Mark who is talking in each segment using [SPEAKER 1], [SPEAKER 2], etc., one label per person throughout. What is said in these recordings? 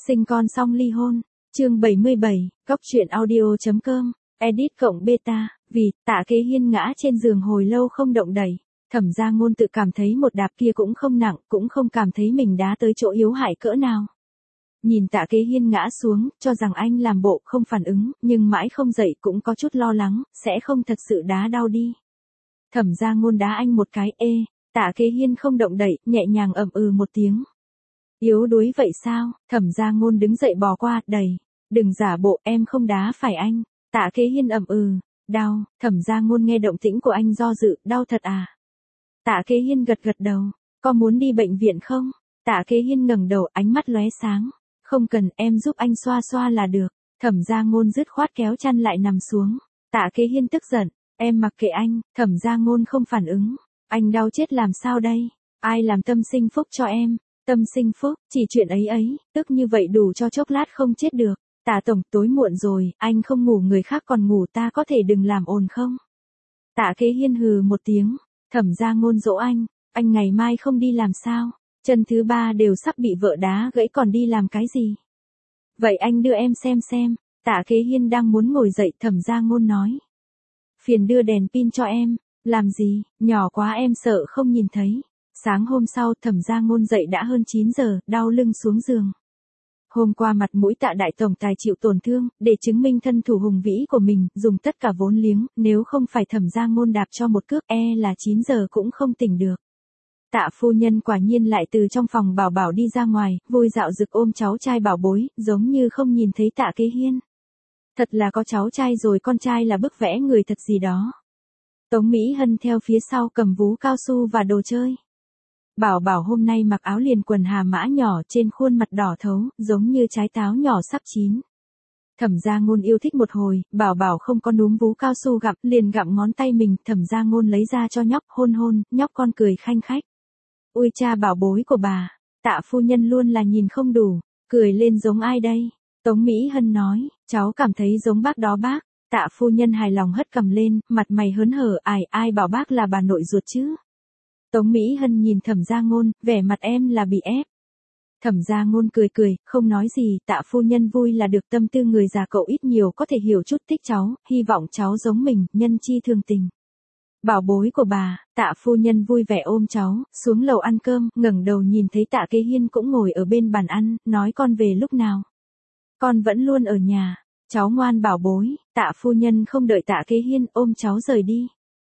[SPEAKER 1] Sinh con xong ly hôn. Chương 77, Góc truyện audio.com, edit cộng beta, vì Tạ Kế Hiên ngã trên giường hồi lâu không động đậy. Thẩm Gia Ngôn tự cảm thấy một đạp kia cũng không nặng, cũng không cảm thấy mình đá tới chỗ yếu hại cỡ nào. Nhìn Tạ Kế Hiên ngã xuống, cho rằng anh làm bộ không phản ứng, nhưng mãi không dậy cũng có chút lo lắng, sẽ không thật sự đá đau đi. Thẩm Gia Ngôn đá anh một cái, Tạ Kế Hiên không động đậy, nhẹ nhàng ậm ừ một tiếng. Yếu đuối vậy sao? Thẩm Gia Ngôn đứng dậy bò qua, đẩy. Đừng giả bộ, em không đá phải anh. Tạ Kế Hiên ậm ừ. Đau. Thẩm Gia Ngôn nghe động tĩnh của anh do dự, đau thật à? Tạ Kế Hiên gật gật đầu. Có muốn đi bệnh viện không? Tạ Kế Hiên ngẩng đầu, ánh mắt lóe sáng. Không cần, em giúp anh xoa xoa là được. Thẩm Gia Ngôn dứt khoát kéo chăn lại nằm xuống. Tạ Kế Hiên tức giận. Em mặc kệ anh. Thẩm Gia Ngôn không phản ứng. Anh đau chết làm sao đây? Ai làm tâm sinh phúc cho em? Tâm sinh phúc, chỉ chuyện ấy, tức như vậy đủ cho chốc lát không chết được. Tạ tổng, tối muộn rồi, anh không ngủ người khác còn ngủ, ta có thể đừng làm ồn không? Tạ Kế Hiên hừ một tiếng. Thẩm Gia Ngôn dỗ anh ngày mai không đi làm sao? Chân thứ ba đều sắp bị vợ đá gãy còn đi làm cái gì? Vậy anh đưa em xem. Tạ Kế Hiên đang muốn ngồi dậy, Thẩm Gia Ngôn nói. Phiền đưa đèn pin cho em. Làm gì, nhỏ quá em sợ không nhìn thấy. Sáng hôm sau, Thẩm Gia Ngôn dậy đã hơn 9 giờ, đau lưng xuống giường. Hôm qua mặt mũi Tạ đại tổng tài chịu tổn thương, để chứng minh thân thủ hùng vĩ của mình, dùng tất cả vốn liếng, nếu không phải Thẩm Gia Ngôn đạp cho một cước, là 9 giờ cũng không tỉnh được. Tạ phu nhân quả nhiên lại từ trong phòng Bảo Bảo đi ra ngoài, vui dạo rực ôm cháu trai bảo bối, giống như không nhìn thấy Tạ Kế Hiên. Thật là có cháu trai rồi, con trai là bức vẽ người thật gì đó. Tống Mỹ Hân theo phía sau cầm vú cao su và đồ chơi. Bảo Bảo hôm nay mặc áo liền quần hà mã nhỏ, trên khuôn mặt đỏ thấu, giống như trái táo nhỏ sắp chín. Thẩm Gia Ngôn yêu thích một hồi, Bảo Bảo không có núm vú cao su gặm, liền gặm ngón tay mình, Thẩm Gia Ngôn lấy ra cho nhóc, hôn, nhóc con cười khanh khách. Ui cha bảo bối của bà, Tạ phu nhân luôn là nhìn không đủ, cười lên giống ai đây? Tống Mỹ Hân nói, cháu cảm thấy giống bác đó bác. Tạ phu nhân hài lòng hất cằm lên, mặt mày hớn hở, ai bảo bác là bà nội ruột chứ? Tống Mỹ Hân nhìn Thẩm Gia Ngôn, vẻ mặt em là bị ép. Thẩm Gia Ngôn cười, không nói gì, Tạ phu nhân vui là được, tâm tư người già cậu ít nhiều có thể hiểu chút thích cháu, hy vọng cháu giống mình, nhân chi thường tình. Bảo bối của bà, Tạ phu nhân vui vẻ ôm cháu, xuống lầu ăn cơm, ngẩng đầu nhìn thấy Tạ Kế Hiên cũng ngồi ở bên bàn ăn, nói con về lúc nào? Con vẫn luôn ở nhà. Cháu ngoan bảo bối, Tạ phu nhân không đợi Tạ Kế Hiên, ôm cháu rời đi.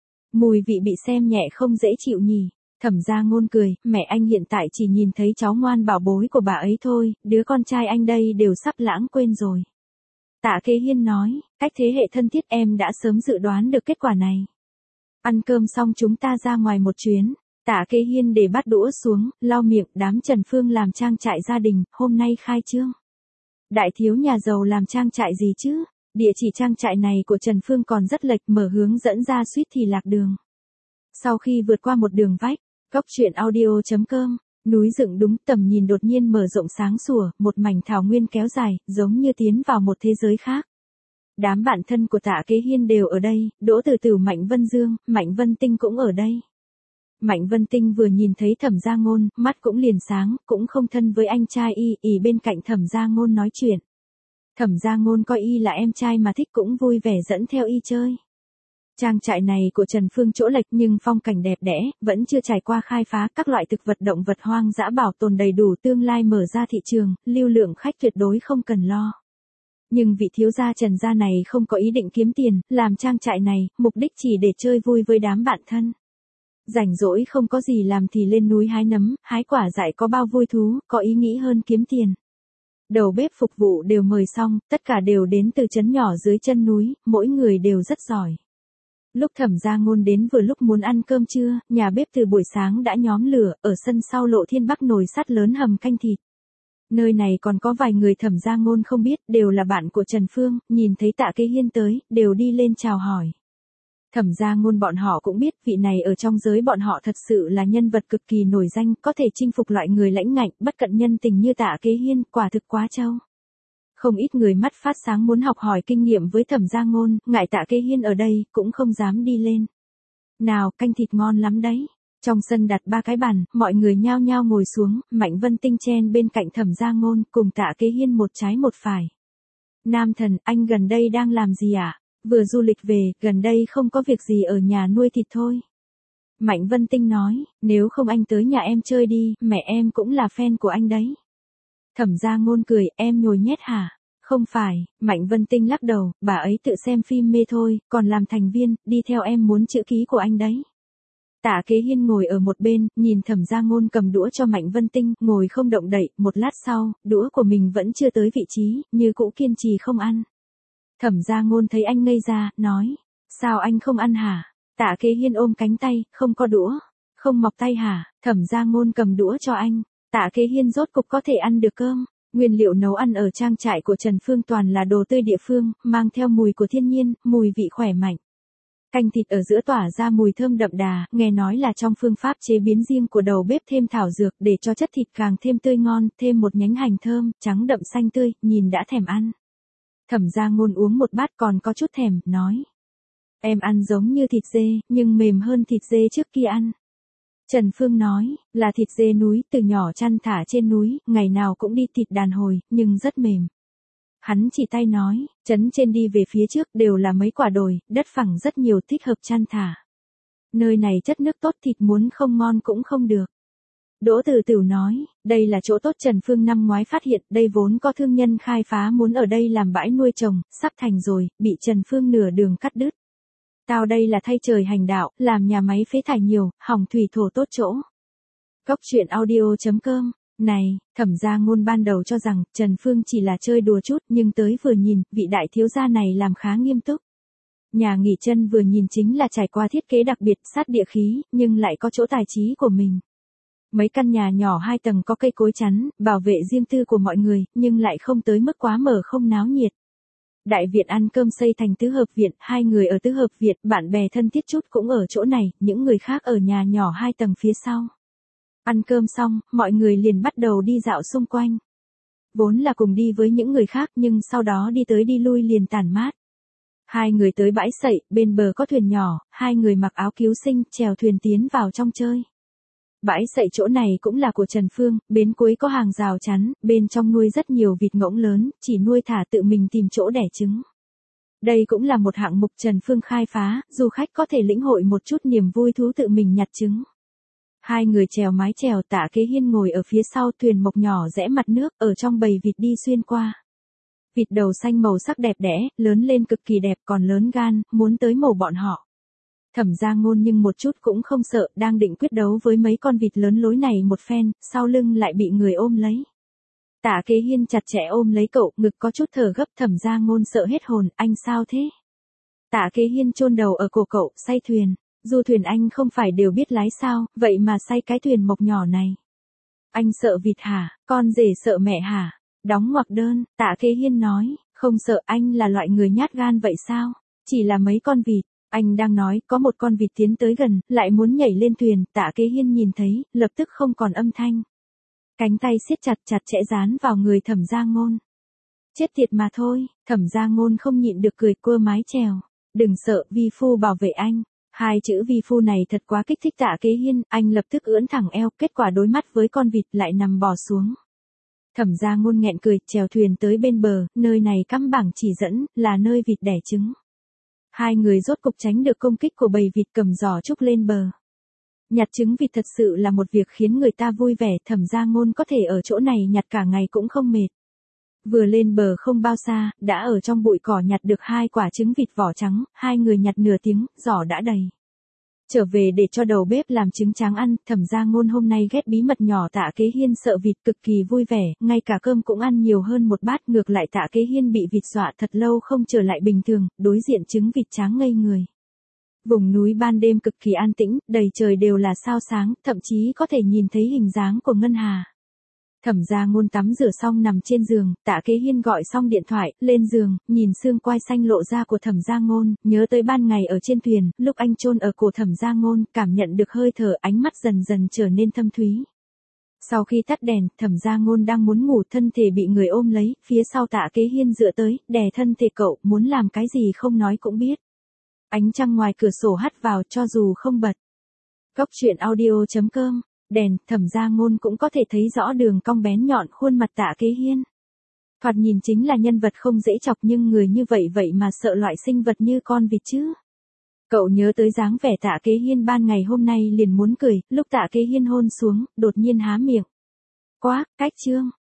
[SPEAKER 1] Mùi vị bị xem nhẹ không dễ chịu nhỉ. Thẩm Gia Ngôn cười, mẹ anh hiện tại chỉ nhìn thấy cháu ngoan bảo bối của bà ấy thôi, đứa con trai anh đây đều sắp lãng quên rồi. Tạ Kế Hiên nói, cách thế hệ thân thiết em đã sớm dự đoán được kết quả này. Ăn cơm xong chúng ta ra ngoài một chuyến. Tạ Kế Hiên để bát đũa xuống, lau miệng, đám Trần Phương làm trang trại gia đình, hôm nay khai trương. Đại thiếu nhà giàu làm trang trại gì chứ? Địa chỉ trang trại này của Trần Phương còn rất lệch, mở hướng dẫn ra suýt thì lạc đường. Sau khi vượt qua một đường vách, Góc truyện audio.com, núi dựng đúng, tầm nhìn đột nhiên mở rộng sáng sủa, một mảnh thảo nguyên kéo dài, giống như tiến vào một thế giới khác. Đám bạn thân của Tạ Kế Hiên đều ở đây, Đỗ Tử Tử, Mạnh Vân Dương, Mạnh Vân Tinh cũng ở đây. Mạnh Vân Tinh vừa nhìn thấy Thẩm Gia Ngôn, mắt cũng liền sáng, cũng không thân với anh trai y, bên cạnh Thẩm Gia Ngôn nói chuyện. Thẩm Gia Ngôn coi y là em trai mà thích, cũng vui vẻ dẫn theo y chơi. Trang trại này của Trần Phương chỗ lệch nhưng phong cảnh đẹp đẽ, vẫn chưa trải qua khai phá, các loại thực vật động vật hoang dã bảo tồn đầy đủ, tương lai mở ra thị trường, lưu lượng khách tuyệt đối không cần lo. Nhưng vị thiếu gia Trần gia này không có ý định kiếm tiền, làm trang trại này, mục đích chỉ để chơi vui với đám bạn thân. Rảnh rỗi không có gì làm thì lên núi hái nấm, hái quả dại có bao vui thú, có ý nghĩ hơn kiếm tiền. Đầu bếp phục vụ đều mời xong, tất cả đều đến từ trấn nhỏ dưới chân núi, mỗi người đều rất giỏi. Lúc Thẩm Gia Ngôn đến vừa lúc muốn ăn cơm trưa, nhà bếp từ buổi sáng đã nhóm lửa, ở sân sau Lộ Thiên Bắc nồi sắt lớn hầm canh thịt. Nơi này còn có vài người Thẩm Gia Ngôn không biết, đều là bạn của Trần Phương, nhìn thấy Tạ Kế Hiên tới, đều đi lên chào hỏi. Thẩm Gia Ngôn bọn họ cũng biết, vị này ở trong giới bọn họ thật sự là nhân vật cực kỳ nổi danh, có thể chinh phục loại người lãnh ngạnh, bất cận nhân tình như Tạ Kế Hiên, quả thực quá trâu. Không ít người mắt phát sáng muốn học hỏi kinh nghiệm với Thẩm Gia Ngôn, ngại Tạ Kế Hiên ở đây, cũng không dám đi lên. Nào, canh thịt ngon lắm đấy. Trong sân đặt 3 cái bàn, mọi người nhao nhao ngồi xuống, Mạnh Vân Tinh chen bên cạnh Thẩm Gia Ngôn, cùng Tạ Kế Hiên một trái một phải. Nam thần, anh gần đây đang làm gì ạ? Vừa du lịch về, gần đây không có việc gì ở nhà nuôi thịt thôi. Mạnh Vân Tinh nói, nếu không anh tới nhà em chơi đi, mẹ em cũng là fan của anh đấy. Thẩm Gia Ngôn cười, em nhồi nhét hả? Không phải, Mạnh Vân Tinh lắc đầu, bà ấy tự xem phim mê thôi, còn làm thành viên, đi theo em muốn chữ ký của anh đấy. Tạ Kế Hiên ngồi ở một bên, nhìn Thẩm Gia Ngôn cầm đũa cho Mạnh Vân Tinh, ngồi không động đậy, một lát sau, đũa của mình vẫn chưa tới vị trí, như cũ kiên trì không ăn. Thẩm Gia Ngôn thấy anh ngây ra, nói, sao anh không ăn hả? Tạ Kế Hiên ôm cánh tay, không có đũa, không mọc tay hả? Thẩm Gia Ngôn cầm đũa cho anh, Tạ Kế Hiên rốt cục có thể ăn được cơm. Nguyên liệu nấu ăn ở trang trại của Trần Phương toàn là đồ tươi địa phương, mang theo mùi của thiên nhiên, mùi vị khỏe mạnh. Canh thịt ở giữa tỏa ra mùi thơm đậm đà, nghe nói là trong phương pháp chế biến riêng của đầu bếp thêm thảo dược để cho chất thịt càng thêm tươi ngon, thêm một nhánh hành thơm, trắng đậm xanh tươi, nhìn đã thèm ăn. Thẩm Gia Ngôn uống một bát còn có chút thèm, nói. Em ăn giống như thịt dê, nhưng mềm hơn thịt dê trước kia ăn. Trần Phương nói, là thịt dê núi, từ nhỏ chăn thả trên núi, ngày nào cũng đi thịt đàn hồi, nhưng rất mềm. Hắn chỉ tay nói, trấn trên đi về phía trước đều là mấy quả đồi, đất phẳng rất nhiều thích hợp chăn thả. Nơi này chất nước tốt thịt muốn không ngon cũng không được. Đỗ Tử Tửu nói, đây là chỗ tốt Trần Phương năm ngoái phát hiện, đây vốn có thương nhân khai phá muốn ở đây làm bãi nuôi trồng, sắp thành rồi, bị Trần Phương nửa đường cắt đứt. Tao đây là thay trời hành đạo, làm nhà máy phế thải nhiều, hỏng thủy thổ tốt chỗ. Góc truyện audio.com. Này, Thẩm Gia Ngôn ban đầu cho rằng Trần Phương chỉ là chơi đùa chút, nhưng tới vừa nhìn, vị đại thiếu gia này làm khá nghiêm túc. Nhà nghỉ chân vừa nhìn chính là trải qua thiết kế đặc biệt, sát địa khí, nhưng lại có chỗ tài trí của mình. Mấy căn nhà nhỏ 2 tầng có cây cối chắn, bảo vệ riêng tư của mọi người, nhưng lại không tới mức quá mở không náo nhiệt. Đại viện ăn cơm xây thành tứ hợp viện, 2 người ở tứ hợp viện, bạn bè thân thiết chút cũng ở chỗ này, những người khác ở nhà nhỏ 2 tầng phía sau. Ăn cơm xong, mọi người liền bắt đầu đi dạo xung quanh. Vốn là cùng đi với những người khác nhưng sau đó đi tới đi lui liền tản mát. 2 người tới bãi sậy, bên bờ có thuyền nhỏ, 2 người mặc áo cứu sinh, chèo thuyền tiến vào trong chơi. Bãi sậy chỗ này cũng là của Trần Phương, bến cuối có hàng rào chắn, bên trong nuôi rất nhiều vịt ngỗng lớn, chỉ nuôi thả tự mình tìm chỗ đẻ trứng. Đây cũng là một hạng mục Trần Phương khai phá, du khách có thể lĩnh hội một chút niềm vui thú tự mình nhặt trứng. 2 người chèo mái chèo, Tạ Kế Hiên ngồi ở phía sau, thuyền mộc nhỏ rẽ mặt nước, ở trong bầy vịt đi xuyên qua. Vịt đầu xanh màu sắc đẹp đẽ, lớn lên cực kỳ đẹp, còn lớn gan, muốn tới mổ bọn họ. Thẩm Gia Ngôn nhưng một chút cũng không sợ, đang định quyết đấu với mấy con vịt lớn lối này một phen, sau lưng lại bị người ôm lấy. Tạ Kế Hiên chặt chẽ ôm lấy cậu, ngực có chút thở gấp. Thẩm Gia Ngôn sợ hết hồn, anh sao thế? Tạ Kế Hiên chôn đầu ở cổ cậu, say thuyền. Du thuyền anh không phải đều biết lái sao, vậy mà say cái thuyền mộc nhỏ này. Anh sợ vịt hả, con rể sợ mẹ hả? Đóng ngoặc đơn, Tạ Kế Hiên nói, không sợ, anh là loại người nhát gan vậy sao? Chỉ là mấy con vịt. Anh đang nói, có một con vịt tiến tới gần, lại muốn nhảy lên thuyền, Tạ Kế Hiên nhìn thấy, lập tức không còn âm thanh. Cánh tay siết chặt chặt chẽ dán vào người Thẩm Gia Ngôn. Chết tiệt mà thôi, Thẩm Gia Ngôn không nhịn được cười, quơ mái chèo. Đừng sợ, vi phu bảo vệ anh. 2 chữ vi phu này thật quá kích thích Tạ Kế Hiên, anh lập tức ưỡn thẳng eo, kết quả đối mắt với con vịt lại nằm bò xuống. Thẩm Gia Ngôn nghẹn cười, chèo thuyền tới bên bờ, nơi này cắm bảng chỉ dẫn, là nơi vịt đẻ trứng. 2 người rốt cục tránh được công kích của bầy vịt, cầm giỏ trúc lên bờ. Nhặt trứng vịt thật sự là một việc khiến người ta vui vẻ, Thẩm Gia Ngôn có thể ở chỗ này nhặt cả ngày cũng không mệt. Vừa lên bờ không bao xa, đã ở trong bụi cỏ nhặt được 2 quả trứng vịt vỏ trắng, 2 người nhặt nửa tiếng, giỏ đã đầy. Trở về để cho đầu bếp làm trứng tráng ăn, Thẩm Gia Ngôn hôm nay ghét bí mật nhỏ Tạ Kế Hiên sợ vịt cực kỳ vui vẻ, ngay cả cơm cũng ăn nhiều hơn một bát, ngược lại Tạ Kế Hiên bị vịt dọa thật lâu không trở lại bình thường, đối diện trứng vịt tráng ngây người. Vùng núi ban đêm cực kỳ an tĩnh, đầy trời đều là sao sáng, thậm chí có thể nhìn thấy hình dáng của Ngân Hà. Thẩm Gia Ngôn tắm rửa xong nằm trên giường, Tạ Kế Hiên gọi xong điện thoại, lên giường, nhìn xương quai xanh lộ ra của Thẩm Gia Ngôn, nhớ tới ban ngày ở trên thuyền, lúc anh chôn ở cổ Thẩm Gia Ngôn, cảm nhận được hơi thở, ánh mắt dần dần trở nên thâm thúy. Sau khi tắt đèn, Thẩm Gia Ngôn đang muốn ngủ, thân thể bị người ôm lấy, phía sau Tạ Kế Hiên dựa tới, đè thân thể cậu, muốn làm cái gì không nói cũng biết. Ánh trăng ngoài cửa sổ hắt vào, cho dù không bật. Cốc truyện audio.com, đèn, Thẩm Gia Ngôn cũng có thể thấy rõ đường cong bén nhọn khuôn mặt Tạ Kế Hiên. Thoạt nhìn chính là nhân vật không dễ chọc nhưng người như vậy vậy mà sợ loại sinh vật như con vịt chứ. Cậu nhớ tới dáng vẻ Tạ Kế Hiên ban ngày hôm nay liền muốn cười, lúc Tạ Kế Hiên hôn xuống, đột nhiên há miệng. Quá, cách chương.